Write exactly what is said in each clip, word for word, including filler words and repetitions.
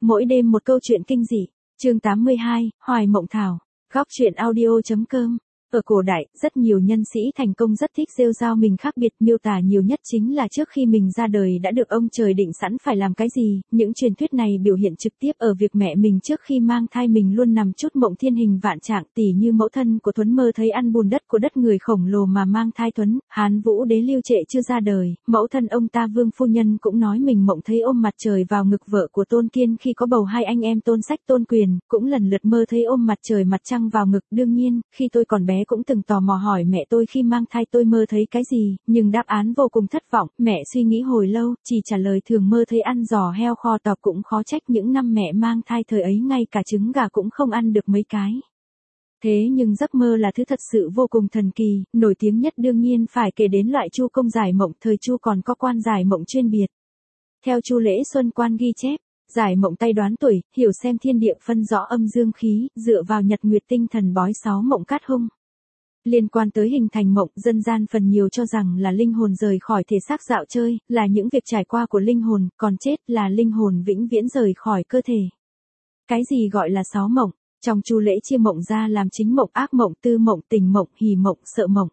Mỗi đêm một câu chuyện kinh dị. Chương tám mươi hai, Hoài Mộng Thảo. Góc truyện audio.com. Ở cổ đại, rất nhiều nhân sĩ thành công rất thích rêu rao mình khác biệt, miêu tả nhiều nhất chính là trước khi mình ra đời đã được ông trời định sẵn phải làm cái gì. Những truyền thuyết này biểu hiện trực tiếp ở việc mẹ mình trước khi mang thai mình luôn nằm chút mộng thiên hình vạn trạng, tỉ như mẫu thân của Tuấn mơ thấy ăn bùn đất của đất người khổng lồ mà mang thai Tuấn. Hán Vũ Đế Lưu Trệ chưa ra đời, mẫu thân ông ta Vương phu nhân cũng nói mình mộng thấy ôm mặt trời vào ngực vợ của Tôn Kiên khi có bầu hai anh em Tôn Sách Tôn Quyền, cũng lần lượt mơ thấy ôm mặt trời mặt trăng vào ngực. Đương nhiên, khi tôi còn bé cũng từng tò mò hỏi mẹ tôi khi mang thai tôi mơ thấy cái gì, nhưng đáp án vô cùng thất vọng. Mẹ suy nghĩ hồi lâu, chỉ trả lời thường mơ thấy ăn giò heo kho tàu. Cũng khó trách những năm mẹ mang thai thời ấy ngay cả trứng gà cũng không ăn được mấy cái. Thế nhưng giấc mơ là thứ thật sự vô cùng thần kỳ, nổi tiếng nhất đương nhiên phải kể đến loại Chu công giải mộng. Thời Chu còn có quan giải mộng chuyên biệt. Theo Chu Lễ Xuân Quan ghi chép, giải mộng tay đoán tuổi, hiểu xem thiên địa phân rõ âm dương khí, dựa vào nhật nguyệt tinh thần bói sáu mộng cát hung. Liên quan tới hình thành mộng, dân gian phần nhiều cho rằng là linh hồn rời khỏi thể xác dạo chơi, là những việc trải qua của linh hồn, còn chết là linh hồn vĩnh viễn rời khỏi cơ thể. Cái gì gọi là sáu mộng? Trong Chu Lễ chia mộng ra làm chính mộng, ác mộng, tư mộng, tình mộng, hỉ mộng, sợ mộng.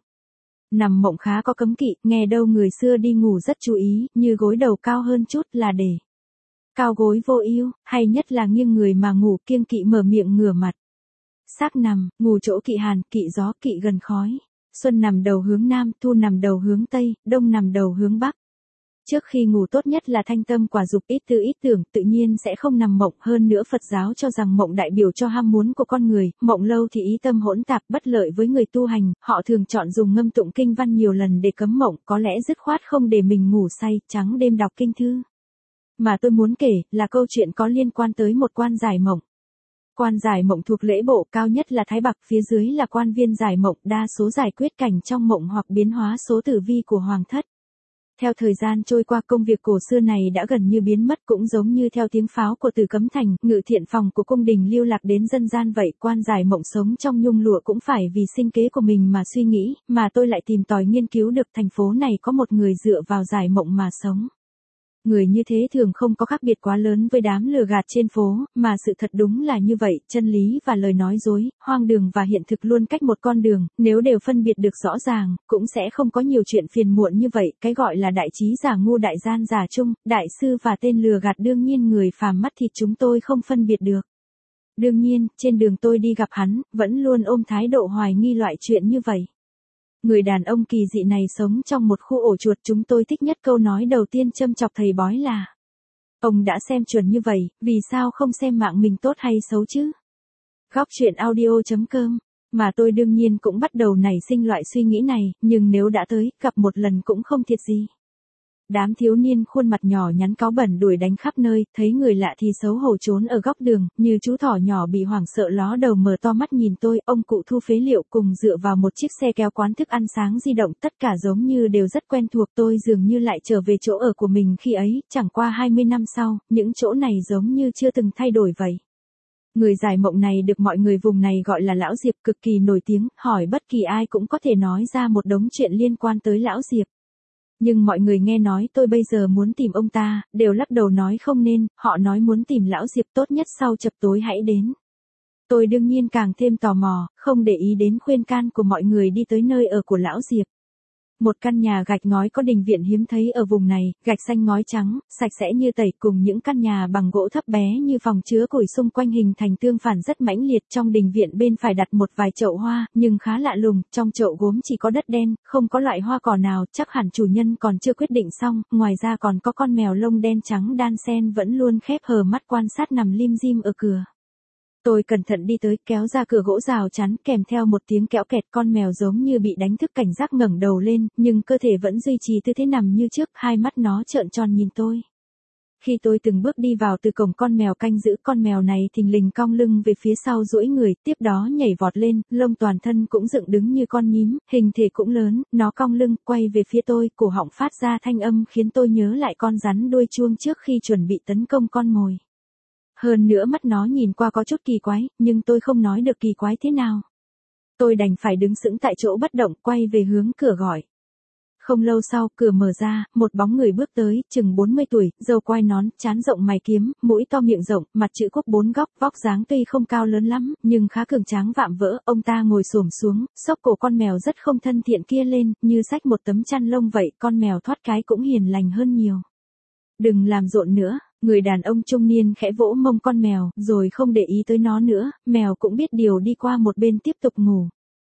Nằm mộng khá có cấm kỵ, nghe đâu người xưa đi ngủ rất chú ý, như gối đầu cao hơn chút là để cao gối vô ưu, hay nhất là nghiêng người mà ngủ, kiêng kỵ mở miệng ngửa mặt. Xác nằm, ngủ chỗ kỵ hàn, kỵ gió, kỵ gần khói. Xuân nằm đầu hướng nam, thu nằm đầu hướng tây, đông nằm đầu hướng bắc. Trước khi ngủ tốt nhất là thanh tâm quả dục, ít tư ít tưởng, tự nhiên sẽ không nằm mộng. Hơn nữa Phật giáo cho rằng mộng đại biểu cho ham muốn của con người, mộng lâu thì ý tâm hỗn tạp, bất lợi với người tu hành. Họ thường chọn dùng ngâm tụng kinh văn nhiều lần để cấm mộng, có lẽ dứt khoát không để mình ngủ say, trắng đêm đọc kinh thư. Mà tôi muốn kể là câu chuyện có liên quan tới một quan giải mộng. Quan giải mộng thuộc lễ bộ, cao nhất là Thái Bạc, phía dưới là quan viên giải mộng, đa số giải quyết cảnh trong mộng hoặc biến hóa số tử vi của hoàng thất. Theo thời gian trôi qua, công việc cổ xưa này đã gần như biến mất, cũng giống như theo tiếng pháo của Tử Cấm Thành, ngự thiện phòng của cung đình lưu lạc đến dân gian vậy. Quan giải mộng sống trong nhung lụa cũng phải vì sinh kế của mình mà suy nghĩ, mà tôi lại tìm tòi nghiên cứu được thành phố này có một người dựa vào giải mộng mà sống. Người như thế thường không có khác biệt quá lớn với đám lừa gạt trên phố, mà sự thật đúng là như vậy, chân lý và lời nói dối, hoang đường và hiện thực luôn cách một con đường, nếu đều phân biệt được rõ ràng, cũng sẽ không có nhiều chuyện phiền muộn như vậy. Cái gọi là đại trí giả ngu, đại gian giả trung, đại sư và tên lừa gạt đương nhiên người phàm mắt thịt chúng tôi không phân biệt được. Đương nhiên, trên đường tôi đi gặp hắn, vẫn luôn ôm thái độ hoài nghi loại chuyện như vậy. Người đàn ông kỳ dị này sống trong một khu ổ chuột, chúng tôi thích nhất câu nói đầu tiên châm chọc thầy bói là: ông đã xem chuẩn như vậy, vì sao không xem mạng mình tốt hay xấu chứ? Góc truyện audio.com. Mà tôi đương nhiên cũng bắt đầu nảy sinh loại suy nghĩ này, nhưng nếu đã tới, gặp một lần cũng không thiệt gì. Đám thiếu niên khuôn mặt nhỏ nhắn cáu bẩn đuổi đánh khắp nơi, thấy người lạ thì xấu hổ trốn ở góc đường, như chú thỏ nhỏ bị hoảng sợ ló đầu mở to mắt nhìn tôi. Ông cụ thu phế liệu cùng dựa vào một chiếc xe kéo quán thức ăn sáng di động, tất cả giống như đều rất quen thuộc. Tôi dường như lại trở về chỗ ở của mình khi ấy, chẳng qua hai mươi năm sau, những chỗ này giống như chưa từng thay đổi vậy. Người giải mộng này được mọi người vùng này gọi là Lão Diệp, cực kỳ nổi tiếng, hỏi bất kỳ ai cũng có thể nói ra một đống chuyện liên quan tới Lão Diệp. Nhưng mọi người nghe nói tôi bây giờ muốn tìm ông ta, đều lắc đầu nói không nên, họ nói muốn tìm Lão Diệp tốt nhất sau chập tối hãy đến. Tôi đương nhiên càng thêm tò mò, không để ý đến khuyên can của mọi người đi tới nơi ở của Lão Diệp. Một căn nhà gạch ngói có đình viện hiếm thấy ở vùng này, gạch xanh ngói trắng, sạch sẽ như tẩy, cùng những căn nhà bằng gỗ thấp bé như phòng chứa củi xung quanh hình thành tương phản rất mãnh liệt. Trong đình viện bên phải đặt một vài chậu hoa, nhưng khá lạ lùng, trong chậu gốm chỉ có đất đen, không có loại hoa cỏ nào, chắc hẳn chủ nhân còn chưa quyết định xong. Ngoài ra còn có con mèo lông đen trắng đan sen vẫn luôn khép hờ mắt quan sát nằm lim dim ở cửa. Tôi cẩn thận đi tới, kéo ra cửa gỗ rào chắn, kèm theo một tiếng kéo kẹt. Con mèo giống như bị đánh thức cảnh giác ngẩng đầu lên, nhưng cơ thể vẫn duy trì tư thế nằm như trước, hai mắt nó trợn tròn nhìn tôi. Khi tôi từng bước đi vào từ cổng, con mèo canh giữ, con mèo này thình lình cong lưng về phía sau duỗi người, tiếp đó nhảy vọt lên, lông toàn thân cũng dựng đứng như con nhím, hình thể cũng lớn, nó cong lưng, quay về phía tôi, cổ họng phát ra thanh âm khiến tôi nhớ lại con rắn đuôi chuông trước khi chuẩn bị tấn công con mồi. Hơn nữa mắt nó nhìn qua có chút kỳ quái, nhưng tôi không nói được kỳ quái thế nào. Tôi đành phải đứng sững tại chỗ bất động, quay về hướng cửa gọi. Không lâu sau, cửa mở ra, một bóng người bước tới, chừng bốn mươi tuổi, râu quai nón, trán rộng mày kiếm, mũi to miệng rộng, mặt chữ quốc bốn góc, vóc dáng tuy không cao lớn lắm, nhưng khá cường tráng vạm vỡ. Ông ta ngồi xổm xuống, xốc cổ con mèo rất không thân thiện kia lên, như xách một tấm chăn lông vậy, con mèo thoát cái cũng hiền lành hơn nhiều. Đừng làm rộn nữa. Người đàn ông trung niên khẽ vỗ mông con mèo, rồi không để ý tới nó nữa, mèo cũng biết điều đi qua một bên tiếp tục ngủ.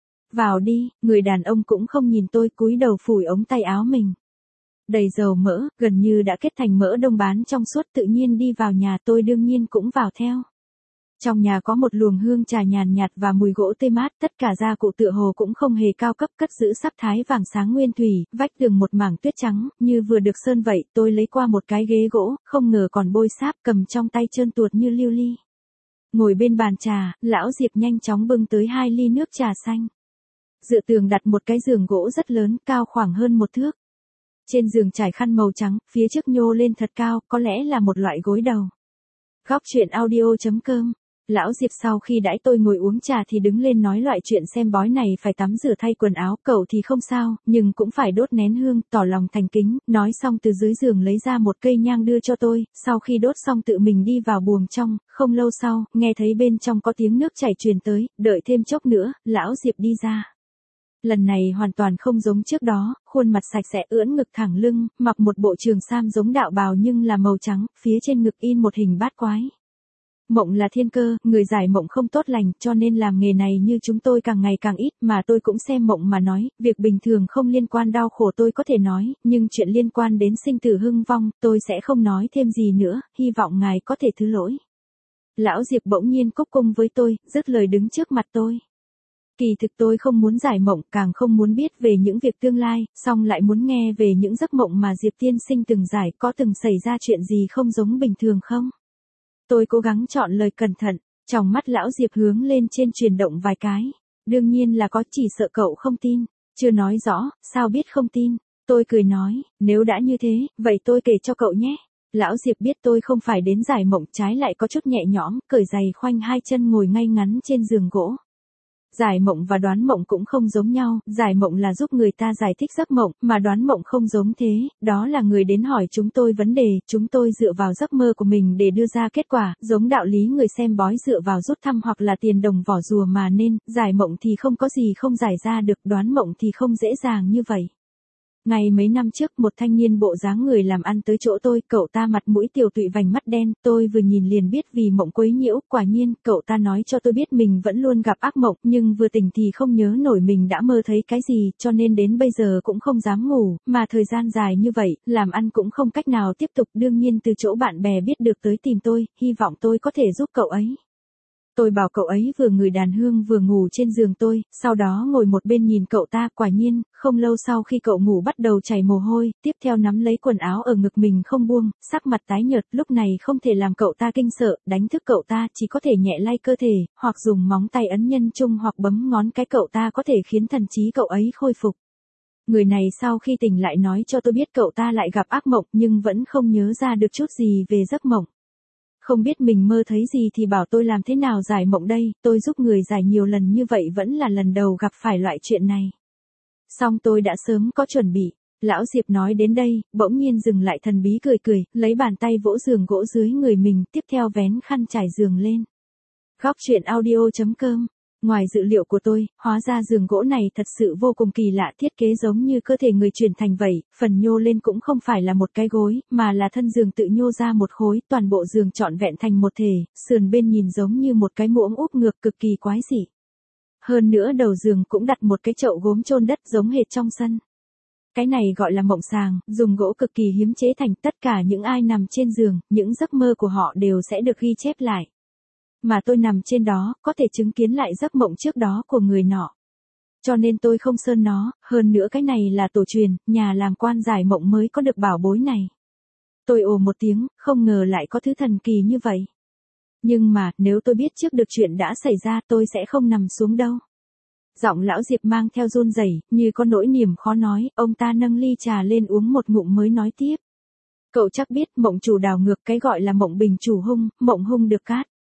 Vào đi, người đàn ông cũng không nhìn tôi, cúi đầu phủi ống tay áo mình. Đầy dầu mỡ, gần như đã kết thành mỡ đông bán trong suốt, tự nhiên đi vào nhà, tôi đương nhiên cũng vào theo. Trong nhà có một luồng hương trà nhàn nhạt và mùi gỗ tươi mát, tất cả gia cụ tựa hồ cũng không hề cao cấp, cất giữ sắc thái vàng sáng nguyên thủy, vách tường một mảng tuyết trắng, như vừa được sơn vậy. Tôi lấy qua một cái ghế gỗ, không ngờ còn bôi sáp, cầm trong tay trơn tuột như lưu ly. Ngồi bên bàn trà, lão Diệp nhanh chóng bưng tới hai ly nước trà xanh. Dựa tường đặt một cái giường gỗ rất lớn, cao khoảng hơn một thước. Trên giường trải khăn màu trắng, phía trước nhô lên thật cao, có lẽ là một loại gối đầu. Góc truyện audio chấm com. Lão Diệp sau khi đãi tôi ngồi uống trà thì đứng lên nói loại chuyện xem bói này phải tắm rửa thay quần áo, cậu thì không sao, nhưng cũng phải đốt nén hương, tỏ lòng thành kính. Nói xong từ dưới giường lấy ra một cây nhang đưa cho tôi, sau khi đốt xong tự mình đi vào buồng trong. Không lâu sau, nghe thấy bên trong có tiếng nước chảy truyền tới, đợi thêm chốc nữa, lão Diệp đi ra. Lần này hoàn toàn không giống trước đó, khuôn mặt sạch sẽ, ưỡn ngực thẳng lưng, mặc một bộ trường sam giống đạo bào nhưng là màu trắng, phía trên ngực in một hình bát quái. Mộng là thiên cơ, người giải mộng không tốt lành, cho nên làm nghề này như chúng tôi càng ngày càng ít, mà tôi cũng xem mộng mà nói, việc bình thường không liên quan đau khổ tôi có thể nói, nhưng chuyện liên quan đến sinh tử hưng vong, tôi sẽ không nói thêm gì nữa, hy vọng ngài có thể thứ lỗi. Lão Diệp bỗng nhiên cúc cung với tôi, dứt lời đứng trước mặt tôi. Kỳ thực tôi không muốn giải mộng, càng không muốn biết về những việc tương lai, song lại muốn nghe về những giấc mộng mà Diệp tiên sinh từng giải, có từng xảy ra chuyện gì không giống bình thường không? Tôi cố gắng chọn lời cẩn thận, trong mắt lão Diệp hướng lên trên chuyển động vài cái. Đương nhiên là có, chỉ sợ cậu không tin. Chưa nói rõ, sao biết không tin? Tôi cười nói, nếu đã như thế, vậy tôi kể cho cậu nhé. Lão Diệp biết tôi không phải đến giải mộng, trái lại có chút nhẹ nhõm, cởi giày khoanh hai chân ngồi ngay ngắn trên giường gỗ. Giải mộng và đoán mộng cũng không giống nhau, giải mộng là giúp người ta giải thích giấc mộng, mà đoán mộng không giống thế, đó là người đến hỏi chúng tôi vấn đề, chúng tôi dựa vào giấc mơ của mình để đưa ra kết quả, giống đạo lý người xem bói dựa vào rút thăm hoặc là tiền đồng vỏ rùa mà nên, giải mộng thì không có gì không giải ra được, đoán mộng thì không dễ dàng như vậy. Ngày mấy năm trước, một thanh niên bộ dáng người làm ăn tới chỗ tôi, cậu ta mặt mũi tiều tụy vành mắt đen, tôi vừa nhìn liền biết vì mộng quấy nhiễu, quả nhiên, cậu ta nói cho tôi biết mình vẫn luôn gặp ác mộng, nhưng vừa tỉnh thì không nhớ nổi mình đã mơ thấy cái gì, cho nên đến bây giờ cũng không dám ngủ, mà thời gian dài như vậy, làm ăn cũng không cách nào tiếp tục, đương nhiên từ chỗ bạn bè biết được tới tìm tôi, hy vọng tôi có thể giúp cậu ấy. Tôi bảo cậu ấy vừa ngửi đàn hương vừa ngủ trên giường tôi, sau đó ngồi một bên nhìn cậu ta, quả nhiên, không lâu sau khi cậu ngủ bắt đầu chảy mồ hôi, tiếp theo nắm lấy quần áo ở ngực mình không buông, sắc mặt tái nhợt, lúc này không thể làm cậu ta kinh sợ, đánh thức cậu ta, chỉ có thể nhẹ lay cơ thể, hoặc dùng móng tay ấn nhân trung hoặc bấm ngón cái cậu ta có thể khiến thần trí cậu ấy khôi phục. Người này sau khi tỉnh lại nói cho tôi biết cậu ta lại gặp ác mộng nhưng vẫn không nhớ ra được chút gì về giấc mộng. Không biết mình mơ thấy gì thì bảo tôi làm thế nào giải mộng đây, tôi giúp người giải nhiều lần như vậy vẫn là lần đầu gặp phải loại chuyện này. Song tôi đã sớm có chuẩn bị. Lão Diệp nói đến đây, bỗng nhiên dừng lại thần bí cười cười, lấy bàn tay vỗ giường gỗ dưới người mình, tiếp theo vén khăn trải giường lên. Góc truyện audio chấm com. Ngoài dự liệu của tôi, hóa ra giường gỗ này thật sự vô cùng kỳ lạ, thiết kế giống như cơ thể người chuyển thành vậy, phần nhô lên cũng không phải là một cái gối, mà là thân giường tự nhô ra một khối, toàn bộ giường trọn vẹn thành một thể, sườn bên nhìn giống như một cái muỗng úp ngược cực kỳ quái dị. Hơn nữa đầu giường cũng đặt một cái chậu gốm chôn đất giống hệt trong sân. Cái này gọi là mộng sàng, dùng gỗ cực kỳ hiếm chế thành, tất cả những ai nằm trên giường, những giấc mơ của họ đều sẽ được ghi chép lại. Mà tôi nằm trên đó, có thể chứng kiến lại giấc mộng trước đó của người nọ. Cho nên tôi không sơn nó, hơn nữa cái này là tổ truyền, nhà làm quan giải mộng mới có được bảo bối này. Tôi ồ một tiếng, không ngờ lại có thứ thần kỳ như vậy. Nhưng mà, nếu tôi biết trước được chuyện đã xảy ra tôi sẽ không nằm xuống đâu. Giọng lão Diệp mang theo run rẩy, như có nỗi niềm khó nói, ông ta nâng ly trà lên uống một ngụm mới nói tiếp. Cậu chắc biết mộng chủ đảo ngược, cái gọi là mộng bình chủ hung, mộng hung được cát.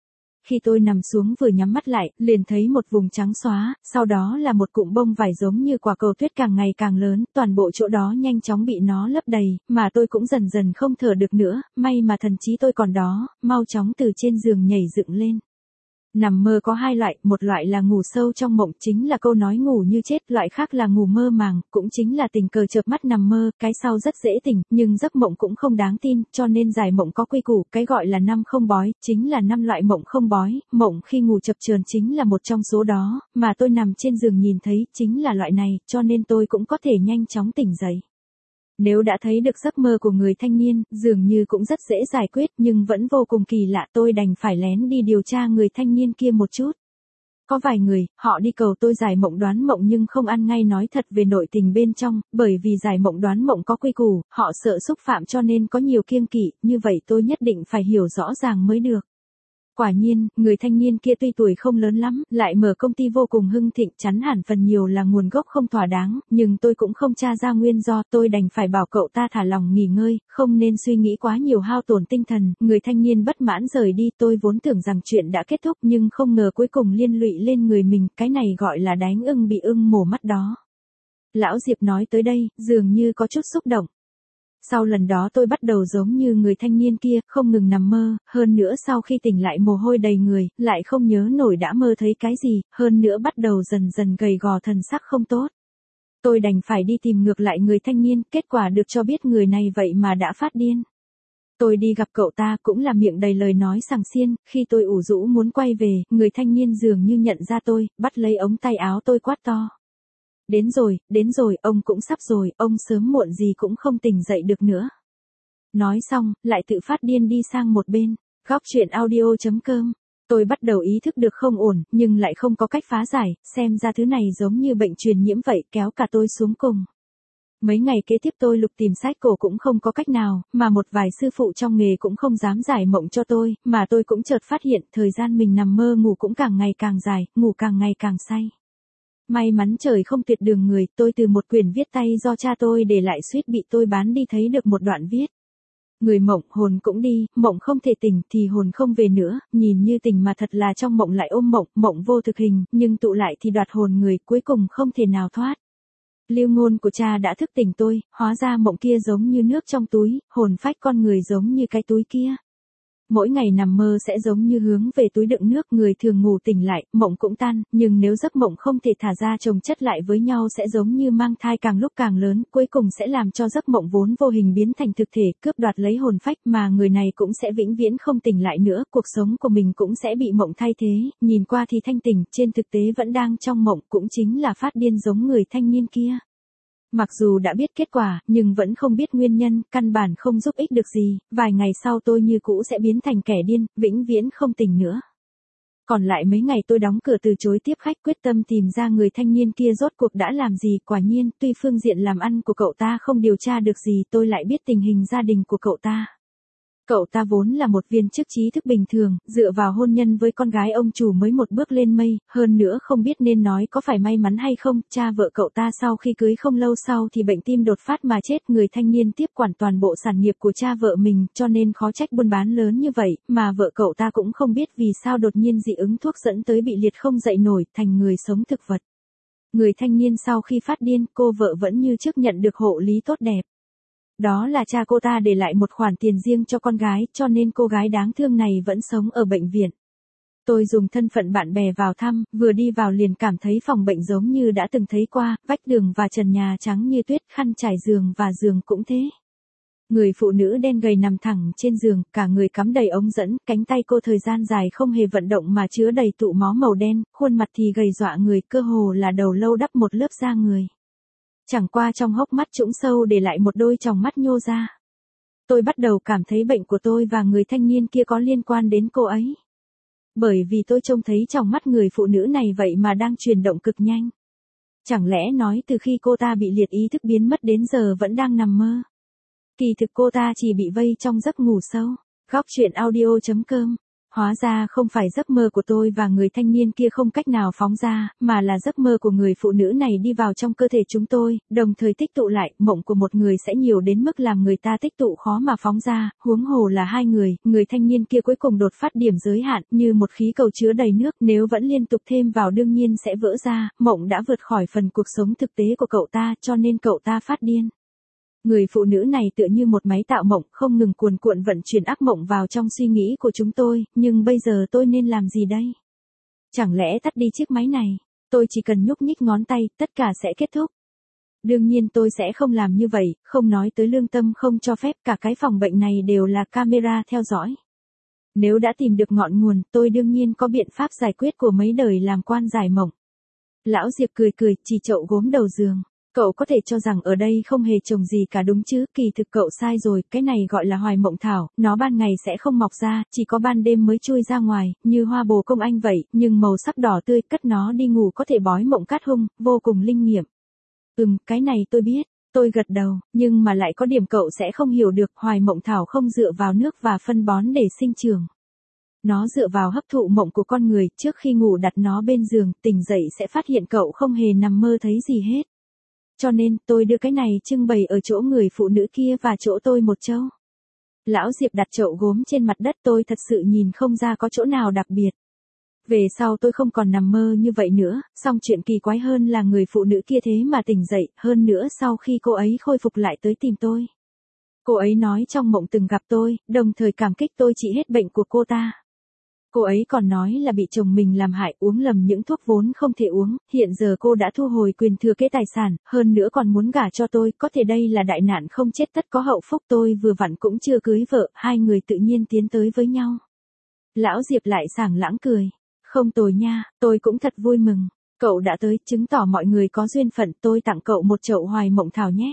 khi tôi nằm xuống vừa nhắm mắt lại, liền thấy một vùng trắng xóa, sau đó là một cụm bông vải giống như quả cầu tuyết càng ngày càng lớn, toàn bộ chỗ đó nhanh chóng bị nó lấp đầy, mà tôi cũng dần dần không thở được nữa, may mà thần trí tôi còn đó, mau chóng từ trên giường nhảy dựng lên. Nằm mơ có hai loại, một loại là ngủ sâu trong mộng, chính là câu nói ngủ như chết, loại khác là ngủ mơ màng, cũng chính là tình cờ chợp mắt nằm mơ, cái sau rất dễ tỉnh, nhưng giấc mộng cũng không đáng tin, cho nên giải mộng có quy củ, cái gọi là năm không bói, chính là năm loại mộng không bói, mộng khi ngủ chập chờn chính là một trong số đó, mà tôi nằm trên giường nhìn thấy, chính là loại này, cho nên tôi cũng có thể nhanh chóng tỉnh dậy. Nếu đã thấy được giấc mơ của người thanh niên, dường như cũng rất dễ giải quyết nhưng vẫn vô cùng kỳ lạ, tôi đành phải lén đi điều tra người thanh niên kia một chút. Có vài người, họ đi cầu tôi giải mộng đoán mộng nhưng không ăn ngay nói thật về nội tình bên trong, bởi vì giải mộng đoán mộng có quy củ, họ sợ xúc phạm cho nên có nhiều kiêng kỵ, như vậy tôi nhất định phải hiểu rõ ràng mới được. Quả nhiên, người thanh niên kia tuy tuổi không lớn lắm, lại mở công ty vô cùng hưng thịnh, chắn hẳn phần nhiều là nguồn gốc không thỏa đáng, nhưng tôi cũng không tra ra nguyên do, tôi đành phải bảo cậu ta thả lòng nghỉ ngơi, không nên suy nghĩ quá nhiều hao tổn tinh thần. Người thanh niên bất mãn rời đi, tôi vốn tưởng rằng chuyện đã kết thúc nhưng không ngờ cuối cùng liên lụy lên người mình, cái này gọi là đánh ưng bị ưng mổ mắt đó. Lão Diệp nói tới đây, dường như có chút xúc động. Sau lần đó tôi bắt đầu giống như người thanh niên kia, không ngừng nằm mơ, hơn nữa sau khi tỉnh lại mồ hôi đầy người, lại không nhớ nổi đã mơ thấy cái gì, hơn nữa bắt đầu dần dần gầy gò, thần sắc không tốt. Tôi đành phải đi tìm ngược lại người thanh niên, kết quả được cho biết người này vậy mà đã phát điên. Tôi đi gặp cậu ta cũng là miệng đầy lời nói sằng xiên, khi tôi ủ rũ muốn quay về, người thanh niên dường như nhận ra tôi, bắt lấy ống tay áo tôi quát to. Đến rồi, đến rồi, ông cũng sắp rồi, ông sớm muộn gì cũng không tỉnh dậy được nữa. Nói xong, lại tự phát điên đi sang một bên. Góc truyện audio chấm com. Tôi bắt đầu ý thức được không ổn, nhưng lại không có cách phá giải, xem ra thứ này giống như bệnh truyền nhiễm vậy, kéo cả tôi xuống cùng. Mấy ngày kế tiếp tôi lục tìm sách cổ cũng không có cách nào, mà một vài sư phụ trong nghề cũng không dám giải mộng cho tôi, mà tôi cũng chợt phát hiện thời gian mình nằm mơ ngủ cũng càng ngày càng dài, ngủ càng ngày càng say. May mắn trời không tuyệt đường người, tôi từ một quyển viết tay do cha tôi để lại suýt bị tôi bán đi thấy được một đoạn viết. Người mộng, hồn cũng đi, mộng không thể tỉnh thì hồn không về nữa, nhìn như tỉnh mà thật là trong mộng lại ôm mộng, mộng vô thực hình, nhưng tụ lại thì đoạt hồn người, cuối cùng không thể nào thoát. Lưu ngôn của cha đã thức tỉnh tôi, hóa ra mộng kia giống như nước trong túi, hồn phách con người giống như cái túi kia. Mỗi ngày nằm mơ sẽ giống như hướng về túi đựng nước, người thường ngủ tỉnh lại, mộng cũng tan, nhưng nếu giấc mộng không thể thả ra chồng chất lại với nhau sẽ giống như mang thai càng lúc càng lớn, cuối cùng sẽ làm cho giấc mộng vốn vô hình biến thành thực thể, cướp đoạt lấy hồn phách mà người này cũng sẽ vĩnh viễn không tỉnh lại nữa, cuộc sống của mình cũng sẽ bị mộng thay thế, nhìn qua thì thanh tỉnh, trên thực tế vẫn đang trong mộng, cũng chính là phát điên giống người thanh niên kia. Mặc dù đã biết kết quả, nhưng vẫn không biết nguyên nhân, căn bản không giúp ích được gì, vài ngày sau tôi như cũ sẽ biến thành kẻ điên, vĩnh viễn không tỉnh nữa. Còn lại mấy ngày tôi đóng cửa từ chối tiếp khách, quyết tâm tìm ra người thanh niên kia rốt cuộc đã làm gì, quả nhiên, tuy phương diện làm ăn của cậu ta không điều tra được gì, tôi lại biết tình hình gia đình của cậu ta. Cậu ta vốn là một viên chức trí thức bình thường, dựa vào hôn nhân với con gái ông chủ mới một bước lên mây, hơn nữa không biết nên nói có phải may mắn hay không, cha vợ cậu ta sau khi cưới không lâu sau thì bệnh tim đột phát mà chết, người thanh niên tiếp quản toàn bộ sản nghiệp của cha vợ mình, cho nên khó trách buôn bán lớn như vậy, mà vợ cậu ta cũng không biết vì sao đột nhiên dị ứng thuốc dẫn tới bị liệt không dậy nổi, thành người sống thực vật. Người thanh niên sau khi phát điên, cô vợ vẫn như trước nhận được hộ lý tốt đẹp. Đó là cha cô ta để lại một khoản tiền riêng cho con gái, cho nên cô gái đáng thương này vẫn sống ở bệnh viện. Tôi dùng thân phận bạn bè vào thăm, vừa đi vào liền cảm thấy phòng bệnh giống như đã từng thấy qua, vách tường và trần nhà trắng như tuyết, khăn trải giường và giường cũng thế. Người phụ nữ đen gầy nằm thẳng trên giường, cả người cắm đầy ống dẫn, cánh tay cô thời gian dài không hề vận động mà chứa đầy tụ máu màu đen, khuôn mặt thì gầy dọa người, cơ hồ là đầu lâu đắp một lớp da người. Chẳng qua trong hốc mắt trũng sâu để lại một đôi tròng mắt nhô ra. Tôi bắt đầu cảm thấy bệnh của tôi và người thanh niên kia có liên quan đến cô ấy. Bởi vì tôi trông thấy trong mắt người phụ nữ này vậy mà đang chuyển động cực nhanh. Chẳng lẽ nói từ khi cô ta bị liệt ý thức biến mất đến giờ vẫn đang nằm mơ? Kỳ thực cô ta chỉ bị vây trong giấc ngủ sâu. Góc truyện audio chấm com Hóa ra không phải giấc mơ của tôi và người thanh niên kia không cách nào phóng ra, mà là giấc mơ của người phụ nữ này đi vào trong cơ thể chúng tôi, đồng thời tích tụ lại, mộng của một người sẽ nhiều đến mức làm người ta tích tụ khó mà phóng ra, huống hồ là hai người, người thanh niên kia cuối cùng đột phát điểm giới hạn, như một khí cầu chứa đầy nước, nếu vẫn liên tục thêm vào đương nhiên sẽ vỡ ra, mộng đã vượt khỏi phần cuộc sống thực tế của cậu ta, cho nên cậu ta phát điên. Người phụ nữ này tựa như một máy tạo mộng, không ngừng cuồn cuộn vận chuyển ác mộng vào trong suy nghĩ của chúng tôi, nhưng bây giờ tôi nên làm gì đây? Chẳng lẽ tắt đi chiếc máy này? Tôi chỉ cần nhúc nhích ngón tay, tất cả sẽ kết thúc. Đương nhiên tôi sẽ không làm như vậy, không nói tới lương tâm không cho phép, cả cái phòng bệnh này đều là camera theo dõi. Nếu đã tìm được ngọn nguồn, tôi đương nhiên có biện pháp giải quyết của mấy đời làm quan giải mộng. Lão Diệp cười cười, chỉ chậu gốm đầu giường. Cậu có thể cho rằng ở đây không hề trồng gì cả đúng chứ, kỳ thực cậu sai rồi, cái này gọi là hoài mộng thảo, nó ban ngày sẽ không mọc ra, chỉ có ban đêm mới chui ra ngoài, như hoa bồ công anh vậy, nhưng màu sắc đỏ tươi, cất nó đi ngủ có thể bói mộng cát hung, vô cùng linh nghiệm. Ừm, cái này tôi biết, tôi gật đầu, nhưng mà lại có điểm cậu sẽ không hiểu được, hoài mộng thảo không dựa vào nước và phân bón để sinh trưởng. Nó dựa vào hấp thụ mộng của con người, trước khi ngủ đặt nó bên giường, tỉnh dậy sẽ phát hiện cậu không hề nằm mơ thấy gì hết. Cho nên, tôi đưa cái này trưng bày ở chỗ người phụ nữ kia và chỗ tôi một châu. Lão Diệp đặt chậu gốm trên mặt đất, tôi thật sự nhìn không ra có chỗ nào đặc biệt. Về sau tôi không còn nằm mơ như vậy nữa, song chuyện kỳ quái hơn là người phụ nữ kia thế mà tỉnh dậy, hơn nữa sau khi cô ấy khôi phục lại tới tìm tôi. Cô ấy nói trong mộng từng gặp tôi, đồng thời cảm kích tôi trị hết bệnh của cô ta. Cô ấy còn nói là bị chồng mình làm hại, uống lầm những thuốc vốn không thể uống, hiện giờ cô đã thu hồi quyền thừa kế tài sản, hơn nữa còn muốn gả cho tôi, có thể đây là đại nạn không chết tất có hậu phúc, tôi vừa vặn cũng chưa cưới vợ, hai người tự nhiên tiến tới với nhau. Lão Diệp lại sảng lãng cười, không tồi nha, tôi cũng thật vui mừng, cậu đã tới, chứng tỏ mọi người có duyên phận, tôi tặng cậu một chậu hoài mộng thảo nhé.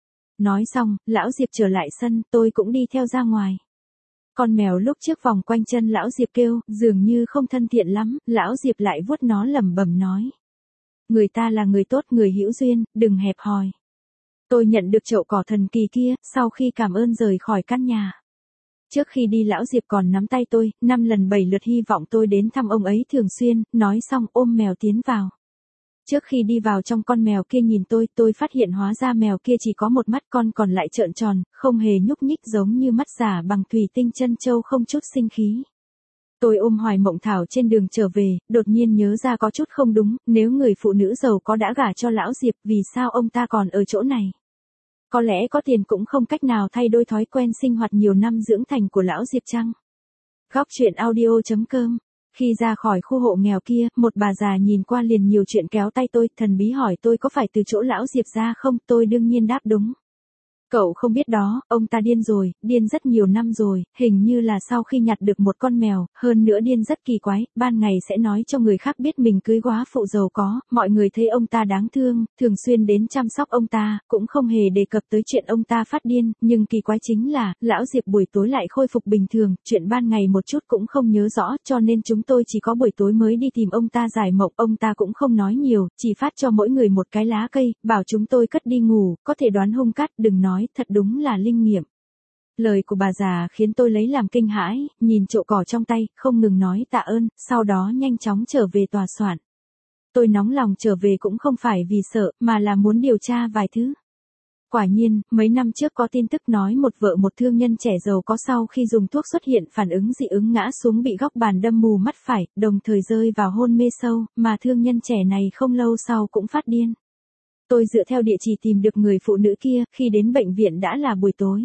Nói xong, lão Diệp trở lại sân, tôi cũng đi theo ra ngoài. Con mèo lúc trước vòng quanh chân lão Diệp kêu, dường như không thân thiện lắm, lão Diệp lại vuốt nó lẩm bẩm nói. Người ta là người tốt, người hữu duyên, đừng hẹp hòi. Tôi nhận được chậu cỏ thần kỳ kia, sau khi cảm ơn rời khỏi căn nhà. Trước khi đi lão Diệp còn nắm tay tôi, năm lần bảy lượt hy vọng tôi đến thăm ông ấy thường xuyên, nói xong ôm mèo tiến vào. Trước khi đi vào trong con mèo kia nhìn tôi, tôi phát hiện hóa ra mèo kia chỉ có một mắt, con còn lại trợn tròn, không hề nhúc nhích giống như mắt giả bằng thủy tinh chân châu không chút sinh khí. Tôi ôm hoài mộng thảo trên đường trở về, đột nhiên nhớ ra có chút không đúng, nếu người phụ nữ giàu có đã gả cho lão Diệp, vì sao ông ta còn ở chỗ này? Có lẽ có tiền cũng không cách nào thay đổi thói quen sinh hoạt nhiều năm dưỡng thành của lão Diệp chăng? Góc truyện audio chấm com. Khi ra khỏi khu hộ nghèo kia, một bà già nhìn qua liền nhiều chuyện kéo tay tôi, thần bí hỏi tôi có phải từ chỗ lão Diệp ra không, tôi đương nhiên đáp đúng. Cậu không biết đó, ông ta điên rồi, điên rất nhiều năm rồi, hình như là sau khi nhặt được một con mèo, hơn nữa điên rất kỳ quái, ban ngày sẽ nói cho người khác biết mình cưới góa phụ giàu có, mọi người thấy ông ta đáng thương, thường xuyên đến chăm sóc ông ta, cũng không hề đề cập tới chuyện ông ta phát điên, nhưng kỳ quái chính là, lão Diệp buổi tối lại khôi phục bình thường, chuyện ban ngày một chút cũng không nhớ rõ, cho nên chúng tôi chỉ có buổi tối mới đi tìm ông ta giải mộng, ông ta cũng không nói nhiều, chỉ phát cho mỗi người một cái lá cây, bảo chúng tôi cất đi ngủ, có thể đoán hung cát, đừng nói. Thật đúng là linh nghiệm. Lời của bà già khiến tôi lấy làm kinh hãi, nhìn chậu cỏ trong tay, không ngừng nói tạ ơn, sau đó nhanh chóng trở về tòa soạn. Tôi nóng lòng trở về cũng không phải vì sợ, mà là muốn điều tra vài thứ. Quả nhiên, mấy năm trước có tin tức nói một vợ một thương nhân trẻ giàu có sau khi dùng thuốc xuất hiện phản ứng dị ứng ngã xuống bị góc bàn đâm mù mắt phải, đồng thời rơi vào hôn mê sâu, mà thương nhân trẻ này không lâu sau cũng phát điên. Tôi dựa theo địa chỉ tìm được người phụ nữ kia, khi đến bệnh viện đã là buổi tối.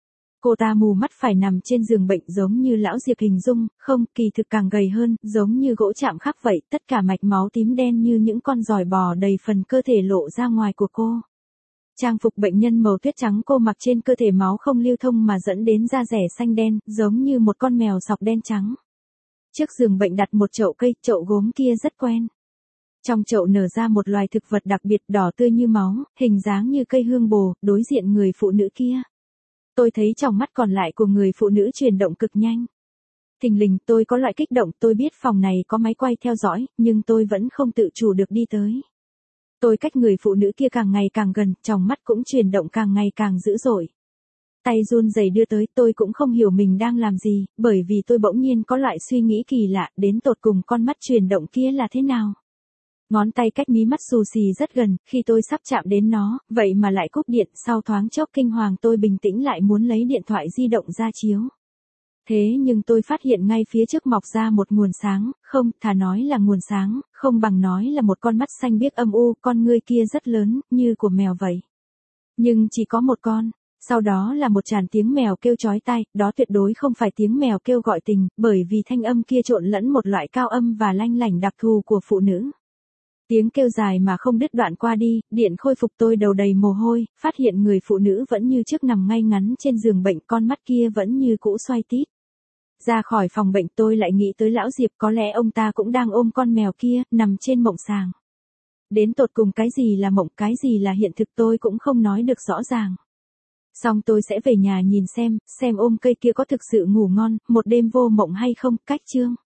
Cô ta mù mắt phải nằm trên giường bệnh giống như lão Diệp hình dung, không, kỳ thực càng gầy hơn, giống như gỗ chạm khắc vậy, tất cả mạch máu tím đen như những con giòi bò đầy phần cơ thể lộ ra ngoài của cô. Trang phục bệnh nhân màu tuyết trắng cô mặc trên cơ thể máu không lưu thông mà dẫn đến da rẻ xanh đen, giống như một con mèo sọc đen trắng. Trước giường bệnh đặt một chậu cây, chậu gốm kia rất quen. Trong chậu nở ra một loài thực vật đặc biệt đỏ tươi như máu, hình dáng như cây hương bồ, đối diện người phụ nữ kia. Tôi thấy trong mắt còn lại của người phụ nữ chuyển động cực nhanh. Thình lình tôi có loại kích động, tôi biết phòng này có máy quay theo dõi, nhưng tôi vẫn không tự chủ được đi tới. Tôi cách người phụ nữ kia càng ngày càng gần, trong mắt cũng chuyển động càng ngày càng dữ dội. Tay run rẩy đưa tới, tôi cũng không hiểu mình đang làm gì, bởi vì tôi bỗng nhiên có loại suy nghĩ kỳ lạ, đến tột cùng con mắt chuyển động kia là thế nào. Ngón tay cách mí mắt xù xì rất gần, khi tôi sắp chạm đến nó, vậy mà lại cúp điện, sau thoáng chốc kinh hoàng tôi bình tĩnh lại muốn lấy điện thoại di động ra chiếu. Thế nhưng tôi phát hiện ngay phía trước mọc ra một nguồn sáng, không, thà nói là nguồn sáng, không bằng nói là một con mắt xanh biếc âm u, con ngươi kia rất lớn, như của mèo vậy. Nhưng chỉ có một con. Sau đó là một tràng tiếng mèo kêu chói tai, đó tuyệt đối không phải tiếng mèo kêu gọi tình, bởi vì thanh âm kia trộn lẫn một loại cao âm và lanh lảnh đặc thù của phụ nữ. Tiếng kêu dài mà không đứt đoạn qua đi, điện khôi phục, tôi đầu đầy mồ hôi, phát hiện người phụ nữ vẫn như trước nằm ngay ngắn trên giường bệnh, con mắt kia vẫn như cũ xoay tít. Ra khỏi phòng bệnh tôi lại nghĩ tới lão Diệp, có lẽ ông ta cũng đang ôm con mèo kia, nằm trên mộng sàng. Đến tột cùng cái gì là mộng, cái gì là hiện thực tôi cũng không nói được rõ ràng. Xong tôi sẽ về nhà nhìn xem, xem ôm cây kia có thực sự ngủ ngon, một đêm vô mộng hay không, cách chương.